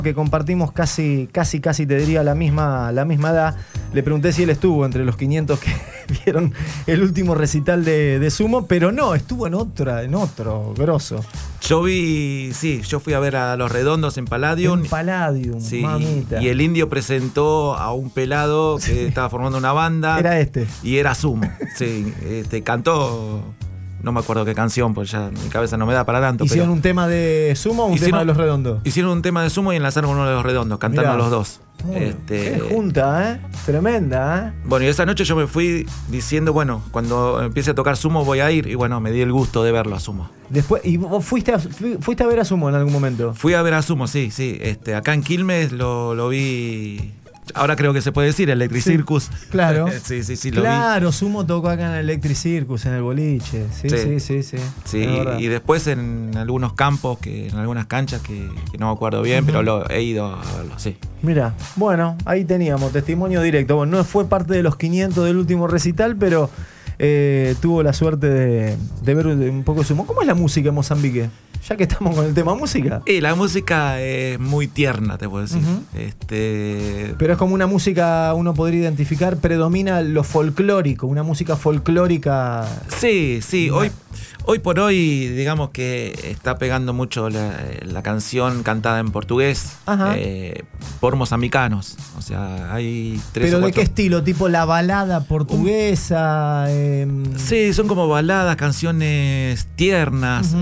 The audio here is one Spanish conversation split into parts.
que compartimos casi te diría la misma edad. Le pregunté si él estuvo entre los 500 que vieron el último recital de Sumo, pero no, estuvo en otro grosso. Yo fui a ver a Los Redondos en Palladium. En Palladium, sí, mamita. y el Indio presentó a un pelado que estaba formando una banda. Era este. Y era Sumo. Sí, cantó, no me acuerdo qué canción, pues ya mi cabeza no me da para tanto. ¿Hicieron un tema de Sumo o un tema de Los Redondos? Hicieron un tema de Sumo y enlazaron uno de Los Redondos, cantando los dos. Qué junta, tremenda, Bueno, y esa noche yo me fui diciendo, bueno, cuando empiece a tocar Sumo voy a ir. Y bueno, me di el gusto de verlo a Sumo. Después, ¿y vos fuiste a ver a Sumo en algún momento? Fui a ver a Sumo, sí. Acá en Quilmes lo vi. Ahora creo que se puede decir Electric Circus. Claro. sí, lo vi. Claro, Sumo tocó acá en el Electric Circus, en el boliche. Sí. Sí, y después en algunos campos, en algunas canchas que no me acuerdo bien, pero he ido a verlo, sí. Mira, bueno, ahí teníamos testimonio directo. Bueno, no fue parte de los 500 del último recital, pero tuvo la suerte de ver un poco de Sumo. ¿Cómo es la música en Mozambique? Ya que estamos con el tema música. Y la música es muy tierna, te puedo decir. Pero es como una música, uno podría identificar, predomina lo folclórico, una música folclórica. Sí. Hoy por hoy, digamos que está pegando mucho la canción cantada en portugués por mozambicanos. O sea, hay 3 ¿Pero o 4. de qué estilo? ¿Tipo la balada portuguesa? Sí, son como baladas, canciones tiernas.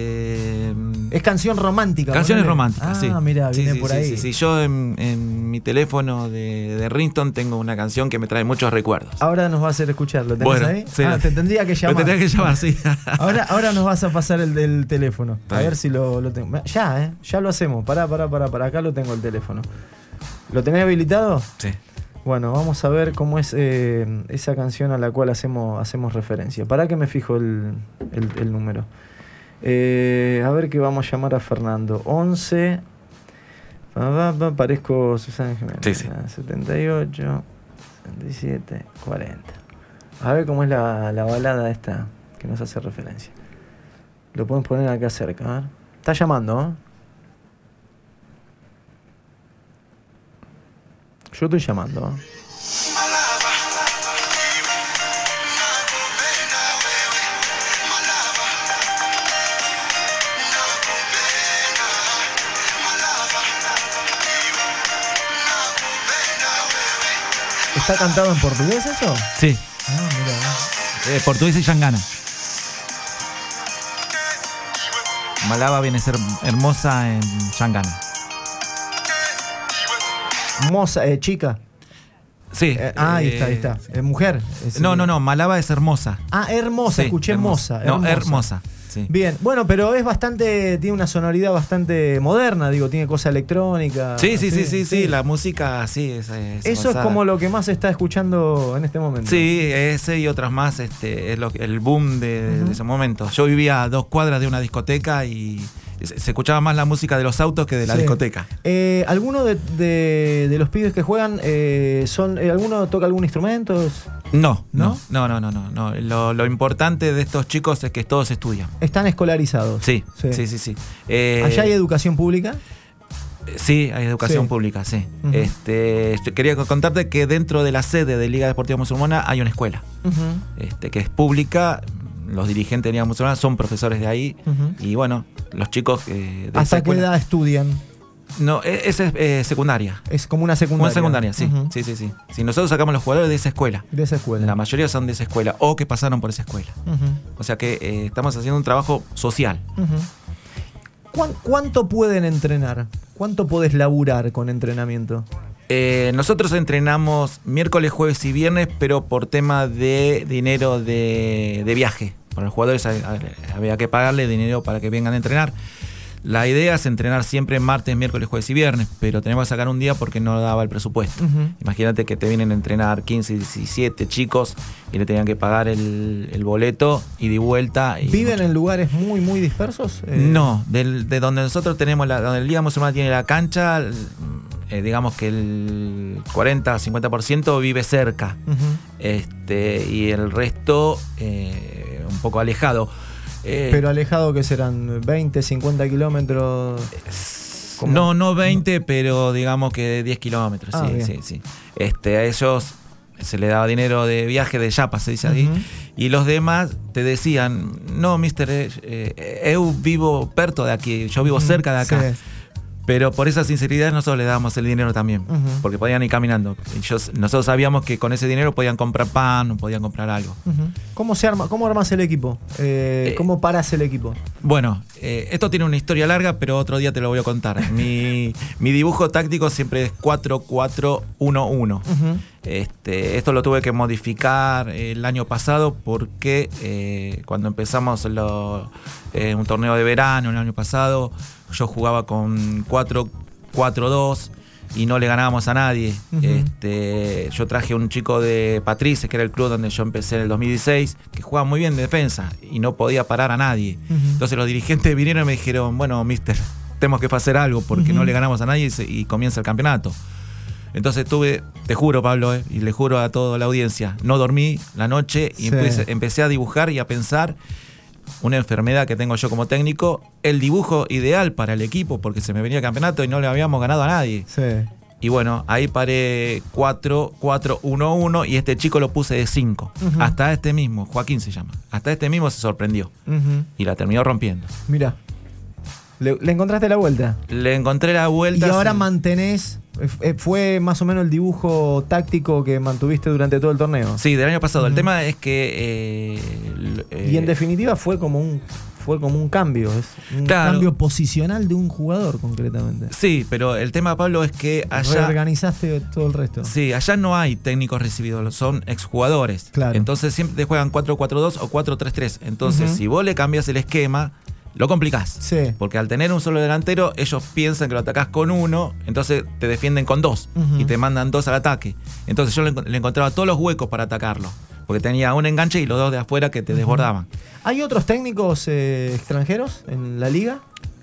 Es canción romántica. Canciones románticas, sí. Mira, viene por ahí. Sí. Yo en mi teléfono de Ringtone tengo una canción que me trae muchos recuerdos. Ahora nos va a hacer escuchar, ¿lo tenés ahí? Sí. Te tendría que llamar. Me tendría que llamar, sí. Ahora nos vas a pasar el teléfono. A ver si lo tengo. Ya lo hacemos. Pará. Acá lo tengo el teléfono. ¿Lo tenés habilitado? Sí. Bueno, vamos a ver cómo es esa canción a la cual hacemos referencia. Pará que me fijo el número. A ver que vamos a llamar a Fernando. 11. Parezco Susana Jiménez. Sí. 78, 77, 40. A ver cómo es la balada esta que nos hace referencia. Lo podemos poner acá cerca. A ver. Está llamando, ¿eh? Yo estoy llamando, ¿eh? ¿Está cantado en portugués eso? Sí. Mira. Portugués y Xangana. Malava viene a ser hermosa en Xangana. Chica. Sí. Ahí está. ¿Mujer? No. Malava es hermosa. Hermosa. Sí, escuché hermosa. Hermosa. Sí. Bien, bueno, pero tiene una sonoridad bastante moderna, tiene cosa electrónica. Sí, la música, sí. Eso es como lo que más se está escuchando en este momento. Sí, ese y otras más, es el boom de ese momento. Yo vivía a 2 cuadras de una discoteca y se escuchaba más la música de los autos que de la discoteca. ¿Alguno de los pibes que juegan alguno toca algún instrumento? No. Lo importante de estos chicos es que todos estudian. ¿Están escolarizados? Sí. ¿Allá hay educación pública? Sí, hay educación pública, sí. Yo quería contarte que dentro de la sede de Liga Deportiva Musulmana hay una escuela que es pública. Los dirigentes de Liga Musulmana son profesores de ahí. Y bueno, los chicos ¿hasta qué edad estudian? No, esa es secundaria. Es como una secundaria. Una secundaria, sí. Sí. Nosotros sacamos los jugadores de esa escuela. De esa escuela. La mayoría son de esa escuela o que pasaron por esa escuela. O sea que estamos haciendo un trabajo social. ¿Cuánto pueden entrenar? ¿Cuánto podés laburar con entrenamiento? Nosotros entrenamos miércoles, jueves y viernes, pero por tema de dinero de viaje. Para los jugadores había que pagarle dinero para que vengan a entrenar. La idea es entrenar siempre martes, miércoles, jueves y viernes, pero tenemos que sacar un día porque no daba el presupuesto. Imagínate que te vienen a entrenar 15, 17 chicos y le tenían que pagar el boleto ida y vuelta. ¿Viven en lugares muy, muy dispersos? No, de donde nosotros tenemos, donde el Liga Musulmana tiene la cancha, digamos que el 40-50% vive cerca. Y el resto un poco alejado. Pero alejado, que serán 20, 50 kilómetros. No, no 20, pero digamos que 10 kilómetros. Ah, sí. A ellos se le daba dinero de viaje de Yapa, se dice ahí. Y los demás te decían, no, mister, eu vivo perto de aquí, yo vivo cerca de acá. Sí. Pero por esa sinceridad nosotros le dábamos el dinero también, porque podían ir caminando. Nosotros sabíamos que con ese dinero podían comprar pan, podían comprar algo. ¿Cómo armas el equipo? ¿Cómo paras el equipo? Bueno, esto tiene una historia larga, pero otro día te lo voy a contar. Mi dibujo táctico siempre es 4-4-1-1. Esto lo tuve que modificar el año pasado porque cuando empezamos un torneo de verano el año pasado, yo jugaba con 4-4-2 y no le ganábamos a nadie. Yo traje a un chico de Patrice, que era el club donde yo empecé en el 2016, que jugaba muy bien de defensa y no podía parar a nadie. Entonces los dirigentes vinieron y me dijeron, bueno, mister, tenemos que hacer algo porque no le ganamos a nadie y comienza el campeonato. Entonces te juro, Pablo, y le juro a toda la audiencia, no dormí la noche y empecé a dibujar y a pensar una enfermedad que tengo yo como técnico, el dibujo ideal para el equipo, porque se me venía el campeonato y no le habíamos ganado a nadie. Sí. Y bueno, ahí paré 4-4-1-1 y este chico lo puse de 5. Hasta este mismo, Joaquín se llama, hasta este mismo se sorprendió y la terminó rompiendo. Mira, ¿le encontraste la vuelta? Le encontré la vuelta. Y ahora mantenés, fue más o menos el dibujo táctico que mantuviste durante todo el torneo. Sí, del año pasado. El tema es que... y en definitiva fue como un cambio, cambio posicional de un jugador concretamente. Sí, pero el tema, Pablo, es que allá... Reorganizaste todo el resto. Sí, allá no hay técnicos recibidos, son exjugadores. Claro. Entonces siempre te juegan 4-4-2 o 4-3-3. Entonces, si vos le cambias el esquema, lo complicás. Sí. Porque al tener un solo delantero, ellos piensan que lo atacás con uno, entonces te defienden con 2 y te mandan 2 al ataque. Entonces yo le encontraba todos los huecos para atacarlo, porque tenía un enganche y los 2 de afuera que te desbordaban. ¿Hay otros técnicos extranjeros en la liga?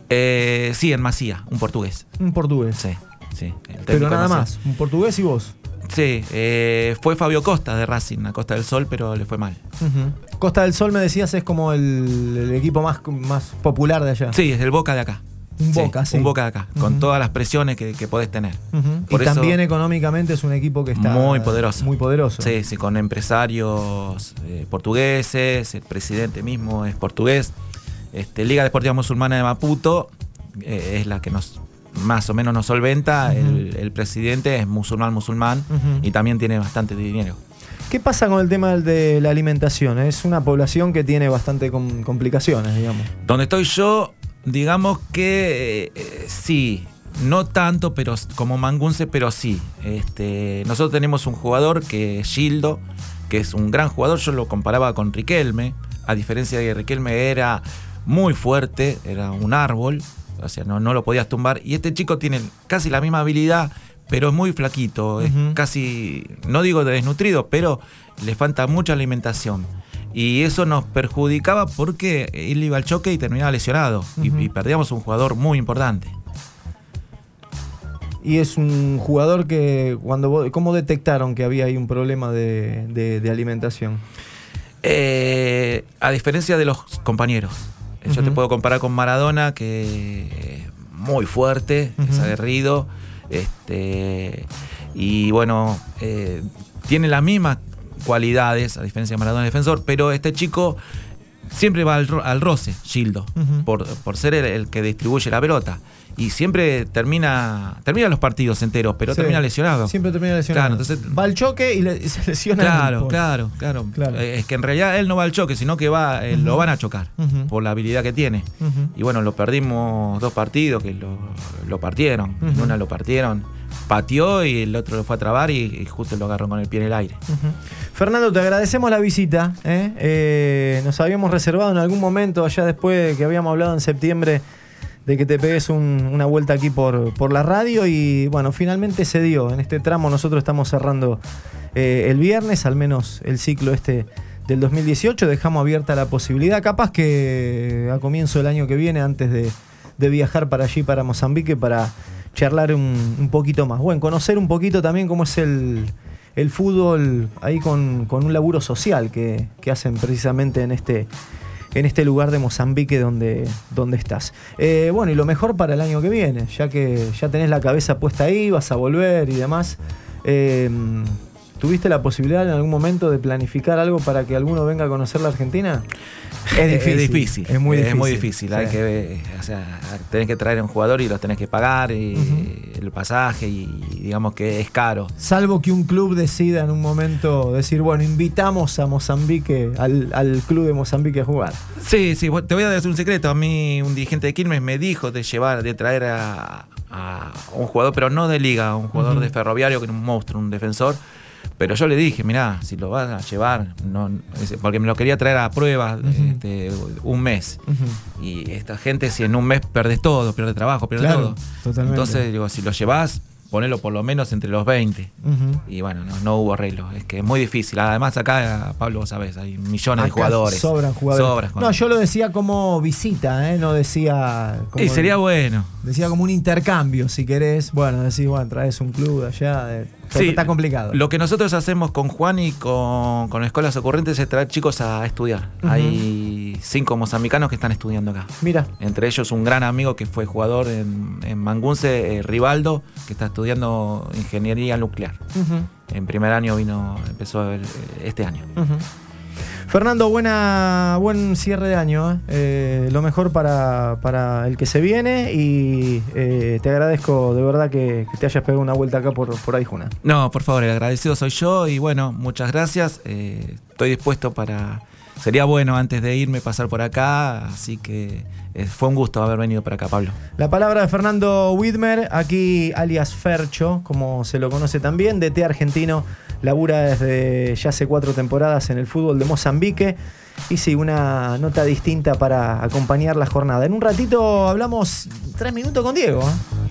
Sí, en Masía, un portugués. Un portugués. Sí. Pero nada más, un portugués y vos. Sí, fue Fabio Costa de Racing, a Costa del Sol, pero le fue mal. Costa del Sol, me decías, es como el equipo más popular de allá. Sí, es el Boca de acá. Un Boca de acá, con todas las presiones que podés tener. Y también económicamente es un equipo que está muy poderoso. Muy poderoso. Sí, con empresarios portugueses, el presidente mismo es portugués. Liga Deportiva Musulmana de Maputo es la que más o menos nos solventa. El presidente es musulmán y también tiene bastante dinero. ¿Qué pasa con el tema de la alimentación? Es una población que tiene bastante complicaciones, digamos. Donde estoy yo, digamos que sí, no tanto pero como Mangunce, pero sí. Nosotros tenemos un jugador que es Gildo, que es un gran jugador. Yo lo comparaba con Riquelme, a diferencia de que Riquelme era muy fuerte, era un árbol, o sea, no lo podías tumbar. Y este chico tiene casi la misma habilidad, pero es muy flaquito, es casi, no digo desnutrido, pero le falta mucha alimentación. Y eso nos perjudicaba porque él iba al choque y terminaba lesionado. Y perdíamos un jugador muy importante. Y es un jugador que, ¿cómo detectaron que había ahí un problema de alimentación? A diferencia de los compañeros. Yo te puedo comparar con Maradona, que es muy fuerte, es aguerrido. Y bueno, tiene las mismas cualidades, a diferencia de Maradona defensor, pero este chico siempre va al roce, Gildo, por ser el que distribuye la pelota. Y siempre termina los partidos enteros, pero termina lesionado. Siempre termina lesionado. Claro, entonces va al choque y se lesiona. Claro. Es que en realidad él no va al choque, sino que lo van a chocar por la habilidad que tiene. Y bueno, lo perdimos 2 partidos que lo partieron. En una lo partieron, pateó y el otro lo fue a trabar y justo lo agarró con el pie en el aire. Fernando, te agradecemos la visita. Nos habíamos reservado en algún momento, allá después que habíamos hablado en septiembre, de que te pegues una vuelta aquí por la radio y bueno, finalmente se dio. En este tramo nosotros estamos cerrando el viernes, al menos el ciclo del 2018, dejamos abierta la posibilidad, capaz que a comienzo del año que viene, antes de viajar para allí, para Mozambique, para charlar un poquito más. Bueno, conocer un poquito también cómo es el fútbol ahí con un laburo social que hacen precisamente en en este lugar de Mozambique donde estás. Bueno, y lo mejor para el año que viene, ya que ya tenés la cabeza puesta ahí, vas a volver y demás. ¿Tuviste la posibilidad en algún momento de planificar algo para que alguno venga a conocer la Argentina? Es difícil. Es muy difícil. Es muy difícil. Sí. Hay que, o sea, tenés que traer a un jugador y los tenés que pagar, y el pasaje, y digamos que es caro. Salvo que un club decida en un momento decir, bueno, invitamos a Mozambique, al club de Mozambique a jugar. Sí, te voy a decir un secreto. A mí un dirigente de Quilmes me dijo de traer a un jugador, pero no de liga, un jugador de Ferroviario, que era un monstruo, un defensor. Pero yo le dije, mirá, si lo vas a llevar, no, porque me lo quería traer a prueba un mes. Y esta gente, si en un mes perdés todo, pierde trabajo, pierde todo. Totalmente. Entonces, digo, si lo llevas, ponelo por lo menos entre los 20. Y bueno, no hubo arreglo. Es que es muy difícil. Además, acá, Pablo, vos sabés, hay millones de jugadores. Sobran jugadores. No, yo lo decía como visita, no decía como. Y sería bueno. Decía como un intercambio, si querés. Bueno, decís, bueno, traes un club de allá. Sí, está complicado. Lo que nosotros hacemos con Juan y con Escuelas Ocurrentes es traer chicos a estudiar. Hay 5 mozambicanos que están estudiando acá. Mira. Entre ellos un gran amigo que fue jugador en Mangunce, Rivaldo, que está estudiando ingeniería nuclear. En primer año empezó este año. Fernando, buen cierre de año. Lo mejor para el que se viene, y te agradezco de verdad que te hayas pegado una vuelta acá por Aijuna. No, por favor, el agradecido soy yo, y bueno, muchas gracias. Estoy dispuesto sería bueno antes de irme pasar por acá, así que fue un gusto haber venido para acá, Pablo. La palabra de Fernando Widmer, aquí alias Fercho, como se lo conoce también, DT argentino, labura desde ya hace 4 temporadas en el fútbol de Mozambique. Y sí, una nota distinta para acompañar la jornada. En un ratito hablamos 3 minutos con Diego.